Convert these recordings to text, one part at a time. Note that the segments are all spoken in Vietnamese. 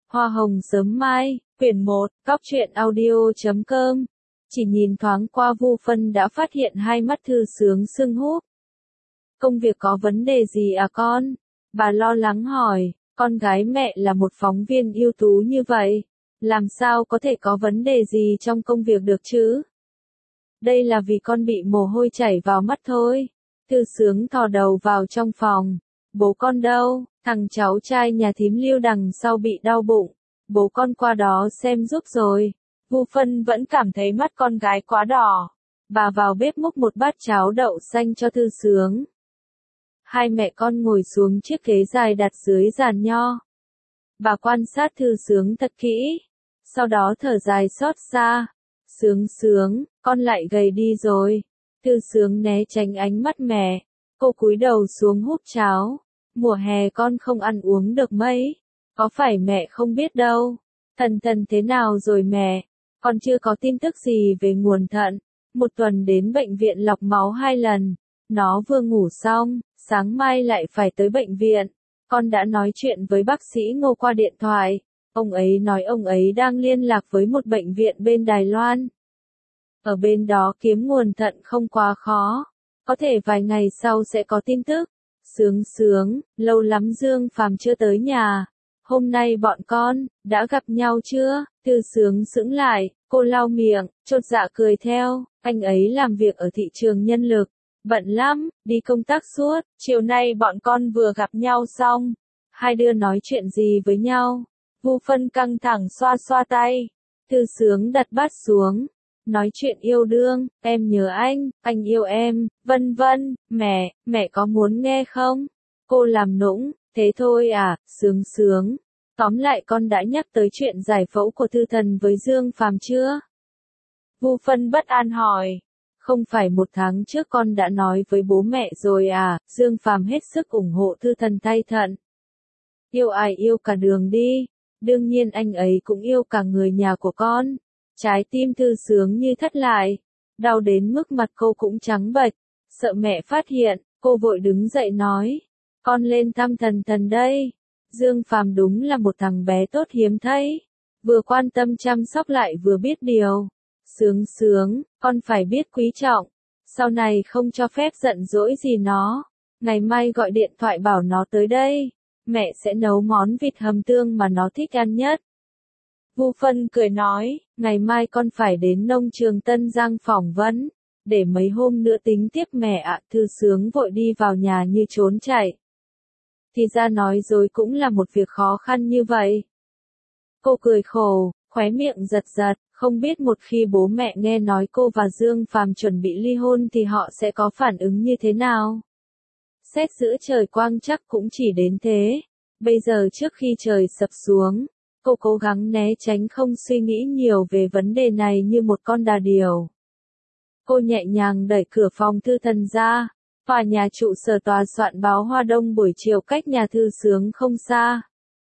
Hoa hồng sớm mai, quyển 1, Cóc truyện audio.com. Chỉ nhìn thoáng qua Vu Phân đã phát hiện hai mắt Thư Sướng sưng húp. Công việc có vấn đề gì à con? Bà lo lắng hỏi, con gái mẹ là một phóng viên ưu tú như vậy, làm sao có thể có vấn đề gì trong công việc được chứ? Đây là vì con bị mồ hôi chảy vào mắt thôi. Thư Sướng thò đầu vào trong phòng. Bố con đâu? Thằng cháu trai nhà thím Lưu đằng sau bị đau bụng. Bố con qua đó xem giúp rồi. Vu Phân vẫn cảm thấy mắt con gái quá đỏ. Bà vào bếp múc một bát cháo đậu xanh cho Thư Sướng. Hai mẹ con ngồi xuống chiếc ghế dài đặt dưới giàn nho. Bà quan sát Thư Sướng thật kỹ. Sau đó thở dài xót xa. Sướng, con lại gầy đi rồi. Thư Sướng né tránh ánh mắt mẹ. Cô cúi đầu xuống húp cháo. Mùa hè con không ăn uống được mấy. Có phải mẹ không biết đâu. Thần thế nào rồi mẹ? Con chưa có tin tức gì về nguồn thận. Một tuần đến bệnh viện lọc máu 2 lần. Nó vừa ngủ xong, sáng mai lại phải tới bệnh viện. Con đã nói chuyện với bác sĩ Ngô qua điện thoại. Ông ấy nói ông ấy đang liên lạc với một bệnh viện bên Đài Loan. Ở bên đó kiếm nguồn thận không quá khó. Có thể vài ngày sau sẽ có tin tức. Sướng, lâu lắm Dương Phàm chưa tới nhà. Hôm nay bọn con, đã gặp nhau chưa? Thư Sướng sững lại, cô lau miệng, chột dạ cười theo. Anh ấy làm việc ở thị trường nhân lực. Bận lắm, đi công tác suốt. Chiều nay bọn con vừa gặp nhau xong. Hai đứa nói chuyện gì với nhau? Vu Phân căng thẳng xoa xoa tay. Thư Sướng đặt bát xuống. Nói chuyện yêu đương, em nhớ anh yêu em, vân vân, mẹ có muốn nghe không? Cô làm nũng, thế thôi à, Sướng. Tóm lại con đã nhắc tới chuyện giải phẫu của Thư Thần với Dương Phàm chưa? Vu Phân bất an hỏi. Không phải 1 tháng trước con đã nói với bố mẹ rồi à, Dương Phàm hết sức ủng hộ Thư Thần thay thận. Yêu ai yêu cả đường đi, đương nhiên anh ấy cũng yêu cả người nhà của con. Trái tim Thư Sướng như thắt lại, đau đến mức mặt cô cũng trắng bệch, sợ mẹ phát hiện, cô vội đứng dậy nói, con lên thăm thần đây. Dương Phàm đúng là một thằng bé tốt hiếm thấy, vừa quan tâm chăm sóc lại vừa biết điều. Sướng, con phải biết quý trọng, sau này không cho phép giận dỗi gì nó, ngày mai gọi điện thoại bảo nó tới đây, mẹ sẽ nấu món vịt hầm tương mà nó thích ăn nhất. Vu Phân cười nói, ngày mai con phải đến nông trường Tân Giang phỏng vấn, để mấy hôm nữa tính tiếp mẹ ạ. Thư Sướng vội đi vào nhà như trốn chạy. Thì ra nói dối cũng là một việc khó khăn như vậy. Cô cười khổ, khóe miệng giật, không biết một khi bố mẹ nghe nói cô và Dương Phàm chuẩn bị ly hôn thì họ sẽ có phản ứng như thế nào. Xét giữa trời quang chắc cũng chỉ đến thế. Bây giờ trước khi trời sập xuống, cô cố gắng né tránh không suy nghĩ nhiều về vấn đề này như một con đà điểu. Cô nhẹ nhàng đẩy cửa phòng Thư Thần ra. Tòa nhà trụ sở tòa soạn báo Hoa Đông buổi chiều cách nhà Thư Sướng không xa.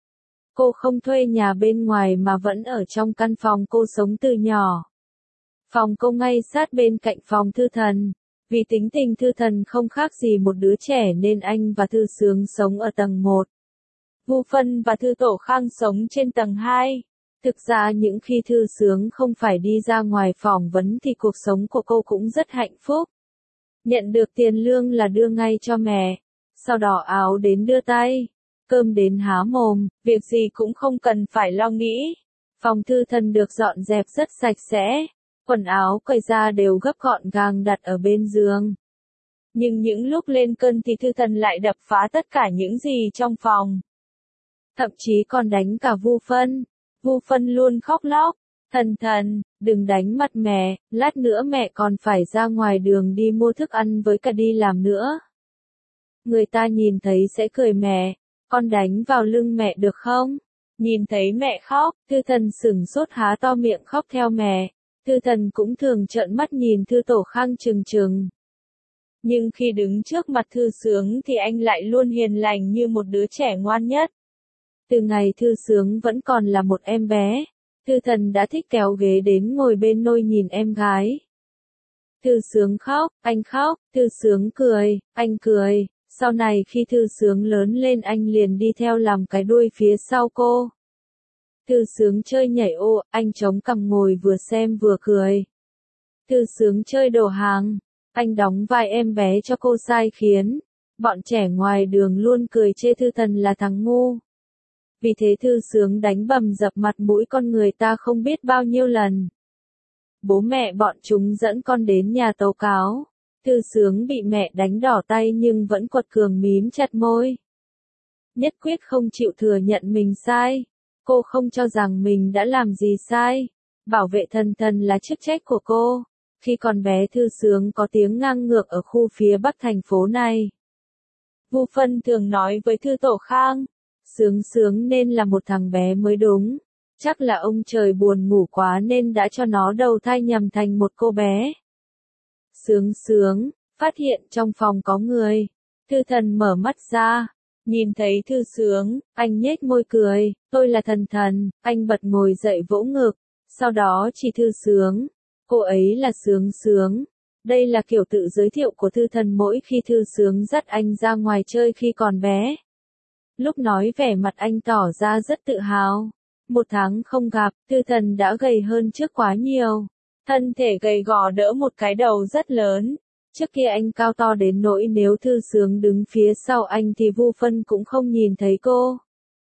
Cô không thuê nhà bên ngoài mà vẫn ở trong căn phòng cô sống từ nhỏ. Phòng cô ngay sát bên cạnh phòng Thư Thần. Vì tính tình Thư Thần không khác gì một đứa trẻ nên anh và Thư Sướng sống ở tầng 1. Vu Phân và Thư Tổ Khang sống trên tầng 2. Thực ra những khi Thư Sướng không phải đi ra ngoài phỏng vấn thì cuộc sống của cô cũng rất hạnh phúc. Nhận được tiền lương là đưa ngay cho mẹ. Sau đó áo đến đưa tay. Cơm đến há mồm, việc gì cũng không cần phải lo nghĩ. Phòng Thư Thần được dọn dẹp rất sạch sẽ. Quần áo cởi ra đều gấp gọn gàng đặt ở bên giường. Nhưng những lúc lên cơn thì Thư Thần lại đập phá tất cả những gì trong phòng. Thậm chí còn đánh cả Vu Phân. Vu Phân luôn khóc lóc. Thần, đừng đánh mặt mẹ, lát nữa mẹ còn phải ra ngoài đường đi mua thức ăn với cả đi làm nữa. Người ta nhìn thấy sẽ cười mẹ, con đánh vào lưng mẹ được không? Nhìn thấy mẹ khóc, Thư Thần sửng sốt há to miệng khóc theo mẹ. Thư Thần cũng thường trợn mắt nhìn Thư Tổ Khang trừng. Nhưng khi đứng trước mặt Thư Sướng thì anh lại luôn hiền lành như một đứa trẻ ngoan nhất. Từ ngày Thư Sướng vẫn còn là một em bé, Thư Thần đã thích kéo ghế đến ngồi bên nôi nhìn em gái. Thư Sướng khóc, anh khóc, Thư Sướng cười, anh cười. Sau này khi Thư Sướng lớn lên anh liền đi theo làm cái đuôi phía sau cô. Thư Sướng chơi nhảy ô, anh chống cằm ngồi vừa xem vừa cười. Thư Sướng chơi đồ hàng, anh đóng vai em bé cho cô sai khiến. Bọn trẻ ngoài đường luôn cười chê Thư Thần là thằng ngu. Vì thế Thư Sướng đánh bầm dập mặt mũi con người ta không biết bao nhiêu lần. Bố mẹ bọn chúng dẫn con đến nhà tố cáo. Thư Sướng bị mẹ đánh đỏ tay nhưng vẫn quật cường mím chặt môi. Nhất quyết không chịu thừa nhận mình sai. Cô không cho rằng mình đã làm gì sai. Bảo vệ Thần Thần là chức trách của cô. Khi còn bé Thư Sướng có tiếng ngang ngược ở khu phía bắc thành phố này. Vu Phân thường nói với Thư Tổ Khang, Sướng Sướng nên là một thằng bé mới đúng. Chắc là ông trời buồn ngủ quá nên đã cho nó đầu thai nhầm thành một cô bé. Sướng Sướng, phát hiện trong phòng có người. Thư Thần mở mắt ra. Nhìn thấy Thư Sướng, anh nhếch môi cười, tôi là Thần Thần, anh bật ngồi dậy vỗ ngực. Sau đó chỉ Thư Sướng. Cô ấy là Sướng Sướng. Đây là kiểu tự giới thiệu của Thư Thần mỗi khi Thư Sướng dắt anh ra ngoài chơi khi còn bé. Lúc nói vẻ mặt anh tỏ ra rất tự hào. 1 tháng không gặp, Thư Thần đã gầy hơn trước quá nhiều. Thân thể gầy gò đỡ một cái đầu rất lớn. Trước kia anh cao to đến nỗi nếu Thư Sướng đứng phía sau anh thì Vu Phân cũng không nhìn thấy cô.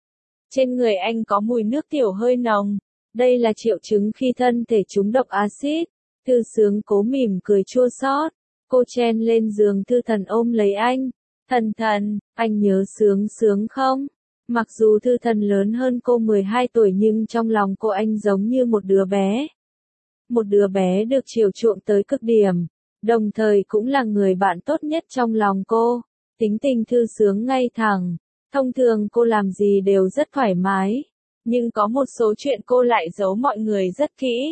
Trên người anh có mùi nước tiểu hơi nồng. Đây là triệu chứng khi thân thể trúng độc axit. Thư Sướng cố mỉm cười chua xót. Cô chen lên giường Thư Thần ôm lấy anh. Thần Thần, anh nhớ Sướng Sướng không? Mặc dù Thư Thần lớn hơn cô 12 tuổi nhưng trong lòng cô anh giống như một đứa bé. Một đứa bé được chiều chuộng tới cực điểm. Đồng thời cũng là người bạn tốt nhất trong lòng cô. Tính tình Thư Sướng ngay thẳng. Thông thường cô làm gì đều rất thoải mái. Nhưng có một số chuyện cô lại giấu mọi người rất kỹ.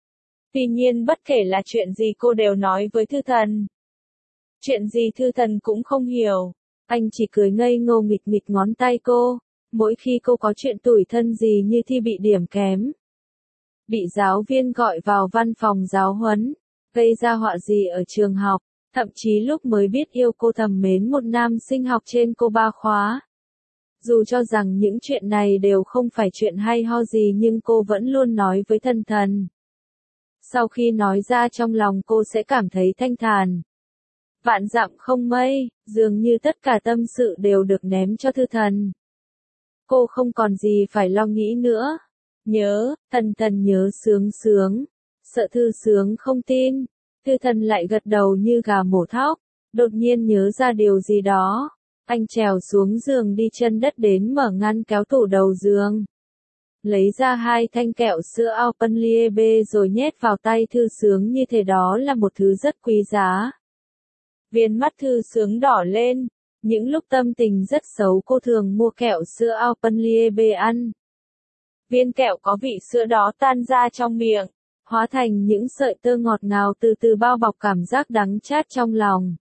Tuy nhiên bất kể là chuyện gì cô đều nói với Thư Thần. Chuyện gì Thư Thần cũng không hiểu. Anh chỉ cười ngây ngô nghịch nghịch ngón tay cô. Mỗi khi cô có chuyện tủi thân gì như thi bị điểm kém. Bị giáo viên gọi vào văn phòng giáo huấn. Gây ra họa gì ở trường học. Thậm chí lúc mới biết yêu cô thầm mến một nam sinh học trên cô 3 khóa. Dù cho rằng những chuyện này đều không phải chuyện hay ho gì nhưng cô vẫn luôn nói với Thần Thần. Sau khi nói ra trong lòng cô sẽ cảm thấy thanh thản. Vạn dặm không mây, dường như tất cả tâm sự đều được ném cho Thư Thần. Cô không còn gì phải lo nghĩ nữa. Nhớ, Thần Thần nhớ Sướng Sướng. Sợ Thư Sướng không tin. Thư Thần lại gật đầu như gà mổ thóc. Đột nhiên nhớ ra điều gì đó. Anh trèo xuống giường đi chân đất đến mở ngăn kéo tủ đầu giường. Lấy ra 2 thanh kẹo sữa Alpenliebe rồi nhét vào tay Thư Sướng như thế đó là một thứ rất quý giá. Viên mắt Thư Sướng đỏ lên. Những lúc tâm tình rất xấu cô thường mua kẹo sữa Alpenliebe ăn. Viên kẹo có vị sữa đó tan ra trong miệng, hóa thành những sợi tơ ngọt ngào từ từ bao bọc cảm giác đắng chát trong lòng.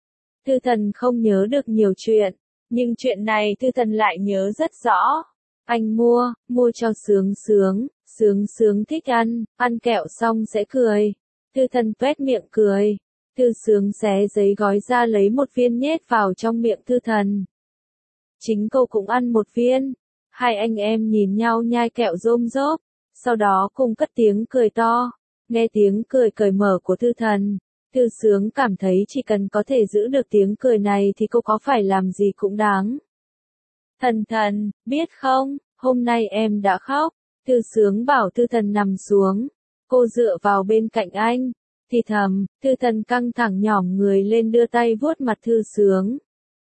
Thư Thần không nhớ được nhiều chuyện, nhưng chuyện này Thư Thần lại nhớ rất rõ. Anh mua cho Sướng Sướng, Sướng Sướng thích ăn kẹo xong sẽ cười. Thư Thần tuét miệng cười. Thư Sướng xé giấy gói ra lấy một viên nhét vào trong miệng Thư Thần. Chính cô cũng ăn một viên. 2 anh em nhìn nhau nhai kẹo rôm rốp, sau đó cùng cất tiếng cười to. Nghe tiếng cười cởi mở của Thư Thần, Thư Sướng cảm thấy chỉ cần có thể giữ được tiếng cười này thì cô có phải làm gì cũng đáng. Thần Thần, biết không, hôm nay em đã khóc. Thư Sướng bảo Thư Thần nằm xuống. Cô dựa vào bên cạnh anh, thì thầm. Thư Thần căng thẳng nhỏm người lên đưa tay vuốt mặt Thư Sướng.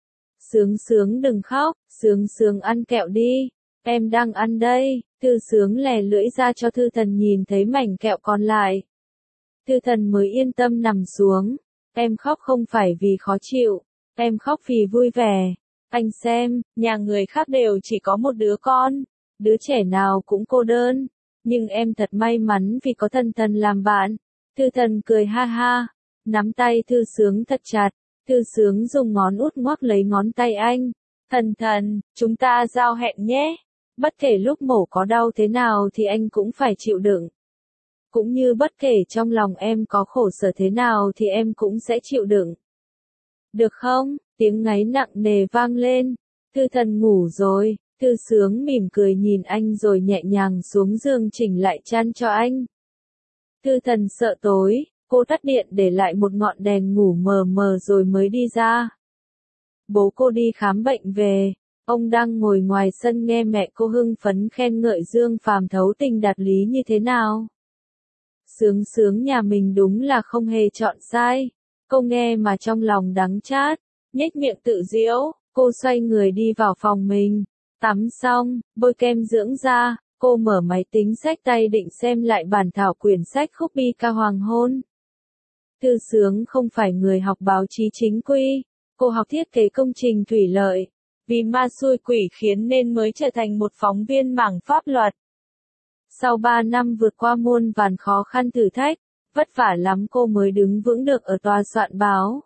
Sướng Sướng đừng khóc, Sướng Sướng ăn kẹo đi. Em đang ăn đây. Thư Sướng lè lưỡi ra cho Thư Thần nhìn thấy mảnh kẹo còn lại. Thư Thần mới yên tâm nằm xuống. Em khóc không phải vì khó chịu, em khóc vì vui vẻ. Anh xem, nhà người khác đều chỉ có một đứa con, đứa trẻ nào cũng cô đơn. Nhưng em thật may mắn vì có Thần Thần làm bạn. Thư Thần cười ha ha, nắm tay Thư Sướng thật chặt. Thư Sướng dùng ngón út ngoắc lấy ngón tay anh. Thần Thần, chúng ta giao hẹn nhé. Bất kể lúc mổ có đau thế nào thì anh cũng phải chịu đựng. Cũng như bất kể trong lòng em có khổ sở thế nào thì em cũng sẽ chịu đựng. Được không? Tiếng ngáy nặng nề vang lên. Thư Thần ngủ rồi. Thư Sướng mỉm cười nhìn anh rồi nhẹ nhàng xuống giường chỉnh lại chăn cho anh. Thư Thần sợ tối, cô tắt điện để lại một ngọn đèn ngủ mờ mờ rồi mới đi ra. Bố cô đi khám bệnh về, ông đang ngồi ngoài sân nghe mẹ cô hưng phấn khen ngợi Dương Phàm thấu tình đạt lý như thế nào. Sướng Sướng nhà mình đúng là không hề chọn sai. Cô nghe mà trong lòng đắng chát, nhếch miệng tự giễu, cô xoay người đi vào phòng mình. Tắm xong, bôi kem dưỡng da, cô mở máy tính xách tay định xem lại bản thảo quyển sách Khúc Bi Ca Hoàng Hôn. Thư Sướng không phải người học báo chí chính quy, cô học thiết kế công trình thủy lợi. Vì ma xui quỷ khiến nên mới trở thành một phóng viên mảng pháp luật. Sau 3 năm vượt qua muôn vàn khó khăn thử thách, vất vả lắm cô mới đứng vững được ở tòa soạn báo.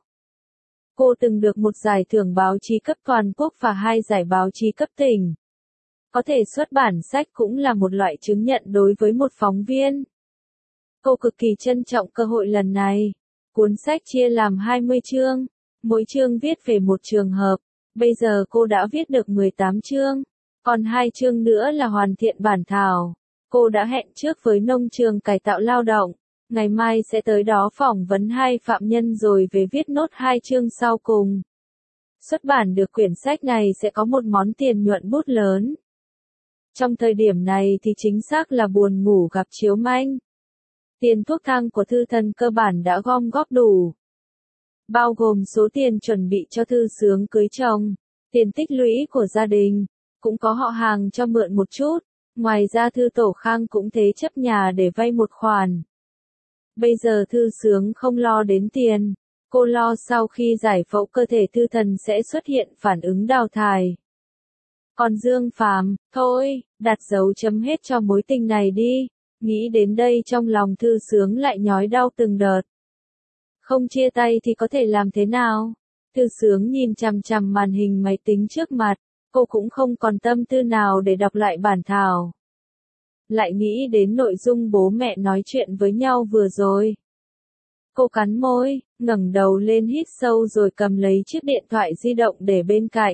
Cô từng được một giải thưởng báo chí cấp toàn quốc và 2 giải báo chí cấp tỉnh. Có thể xuất bản sách cũng là một loại chứng nhận đối với một phóng viên. Cô cực kỳ trân trọng cơ hội lần này. Cuốn sách chia làm 20 chương, mỗi chương viết về một trường hợp. Bây giờ cô đã viết được 18 chương, còn 2 chương nữa là hoàn thiện bản thảo. Cô đã hẹn trước với nông trường cải tạo lao động, ngày mai sẽ tới đó phỏng vấn 2 phạm nhân rồi về viết nốt 2 chương sau cùng. Xuất bản được quyển sách này sẽ có một món tiền nhuận bút lớn. Trong thời điểm này thì chính xác là buồn ngủ gặp chiếu manh. Tiền thuốc thang của Thư Thần cơ bản đã gom góp đủ. Bao gồm số tiền chuẩn bị cho Thư Sướng cưới chồng, tiền tích lũy của gia đình, cũng có họ hàng cho mượn một chút, ngoài ra Thư Tổ Khang cũng thế chấp nhà để vay một khoản. Bây giờ Thư Sướng không lo đến tiền, cô lo sau khi giải phẫu cơ thể Thư Thần sẽ xuất hiện phản ứng đào thải. Còn Dương Phàm, thôi, đặt dấu chấm hết cho mối tình này đi, nghĩ đến đây trong lòng Thư Sướng lại nhói đau từng đợt. Không chia tay thì có thể làm thế nào? Thư Sướng nhìn chằm chằm màn hình máy tính trước mặt, cô cũng không còn tâm tư nào để đọc lại bản thảo. Lại nghĩ đến nội dung bố mẹ nói chuyện với nhau vừa rồi. Cô cắn môi, ngẩng đầu lên hít sâu rồi cầm lấy chiếc điện thoại di động để bên cạnh.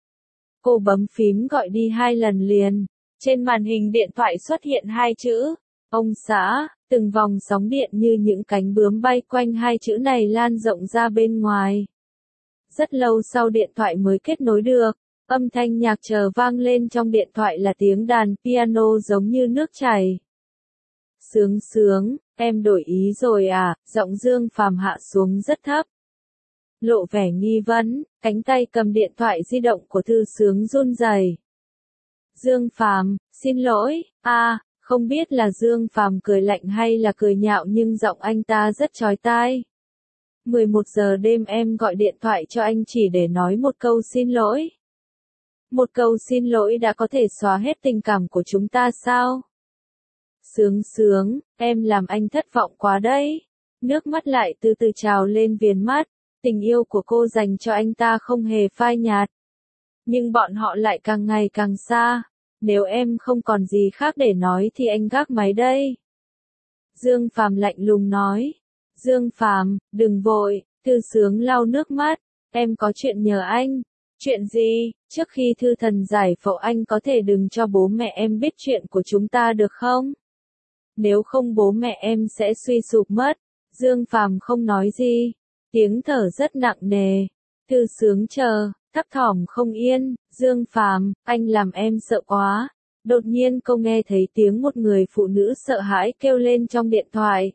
Cô bấm phím gọi đi 2 lần liền. Trên màn hình điện thoại xuất hiện 2 chữ, ông xã. Từng vòng sóng điện như những cánh bướm bay quanh 2 chữ này lan rộng ra bên ngoài. Rất lâu sau điện thoại mới kết nối được, âm thanh nhạc chờ vang lên trong điện thoại là tiếng đàn piano giống như nước chảy. Sướng Sướng, em đổi ý rồi à? Giọng Dương Phàm hạ xuống rất thấp. Lộ vẻ nghi vấn, cánh tay cầm điện thoại di động của Thư Sướng run rẩy. Dương Phàm, xin lỗi, không biết là Dương Phàm cười lạnh hay là cười nhạo nhưng giọng anh ta rất chói tai. 11 giờ đêm em gọi điện thoại cho anh chỉ để nói một câu xin lỗi. Một câu xin lỗi đã có thể xóa hết tình cảm của chúng ta sao? Sướng Sướng, em làm anh thất vọng quá đấy. Nước mắt lại từ từ trào lên viền mắt, tình yêu của cô dành cho anh ta không hề phai nhạt. Nhưng bọn họ lại càng ngày càng xa. Nếu em không còn gì khác để nói thì anh gác máy đây. Dương Phàm lạnh lùng nói. Dương Phàm, đừng vội, Thư Sướng lau nước mắt, em có chuyện nhờ anh. Chuyện gì? Trước khi Thư Thần giải phẫu anh có thể đừng cho bố mẹ em biết chuyện của chúng ta được không? Nếu không bố mẹ em sẽ suy sụp mất. Dương Phàm không nói gì, tiếng thở rất nặng nề. Thư Sướng chờ, thấp thỏm không yên. Dương Phàm, anh làm em sợ quá. Đột nhiên cô nghe thấy tiếng một người phụ nữ sợ hãi kêu lên trong điện thoại.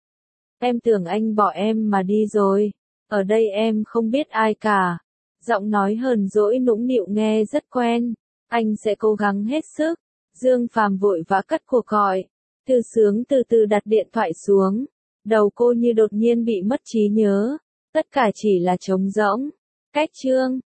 Em tưởng anh bỏ em mà đi rồi. Ở đây em không biết ai cả. Giọng nói hờn dỗi nũng nịu nghe rất quen. Anh sẽ cố gắng hết sức. Dương Phàm vội vã cất cuộc gọi. Thư Sướng từ từ đặt điện thoại xuống. Đầu cô như đột nhiên bị mất trí nhớ. Tất cả chỉ là trống rỗng. Cách chương